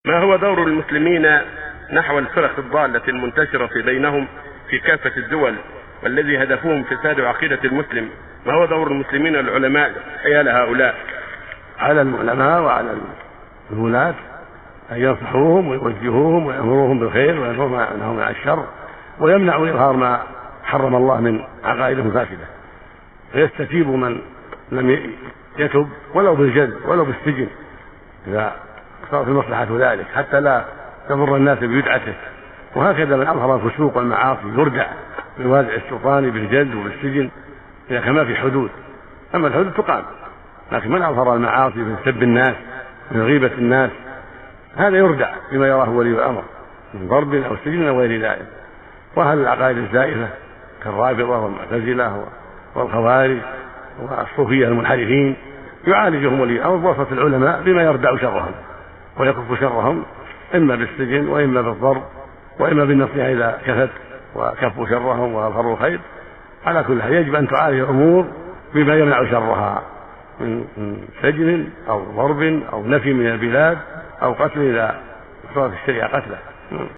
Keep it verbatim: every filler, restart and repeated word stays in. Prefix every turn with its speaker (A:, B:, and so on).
A: ما هو دور المسلمين نحو الفرق الضالة المنتشرة بينهم في كافة الدول والذي هدفهم فساد عقيدة المسلم؟ ما هو دور المسلمين العلماء حيال هؤلاء؟
B: على العلماء وعلى الولاة أن ينصحوهم ويوجهوهم ويأمروهم بالخير وينهوهم عن الشر ويمنعوا إظهار ما حرم الله من عقائدهم فاسدة، فيستتيب من لم يتب ولو بالجلد ولو بالسجن إذا صارت المصلحة ذلك، حتى لا تضر الناس ببدعته. وهكذا من أظهر الفسوق والمعاصي يردع بالوازع السلطاني بالجلد وبالسجن إذا كان ما في حدود. أما الحدود تقام، لكن من أظهر المعاصي من سب الناس من غيبة الناس هذا يردع بما يراه ولي الأمر من ضرب أو سجن أو غير ذلك. وأهل العقائد الزائفة كالرافضة والمعتزلة والخوارج والصوفية المنحرفين يعالجهم ولي الأمر بواسطة العلماء بما يردع شرهم ويكف شرهم، إما بالسجن وإما بالضرب وإما بالنصيحة إذا كفت وكفوا شرهم وأظهروا الخير. على كل حال يجب أن تعالج الأمور بما يمنع شرها من سجن أو ضرب أو نفي من البلاد أو قتل إذا صارت الشريعة قتله.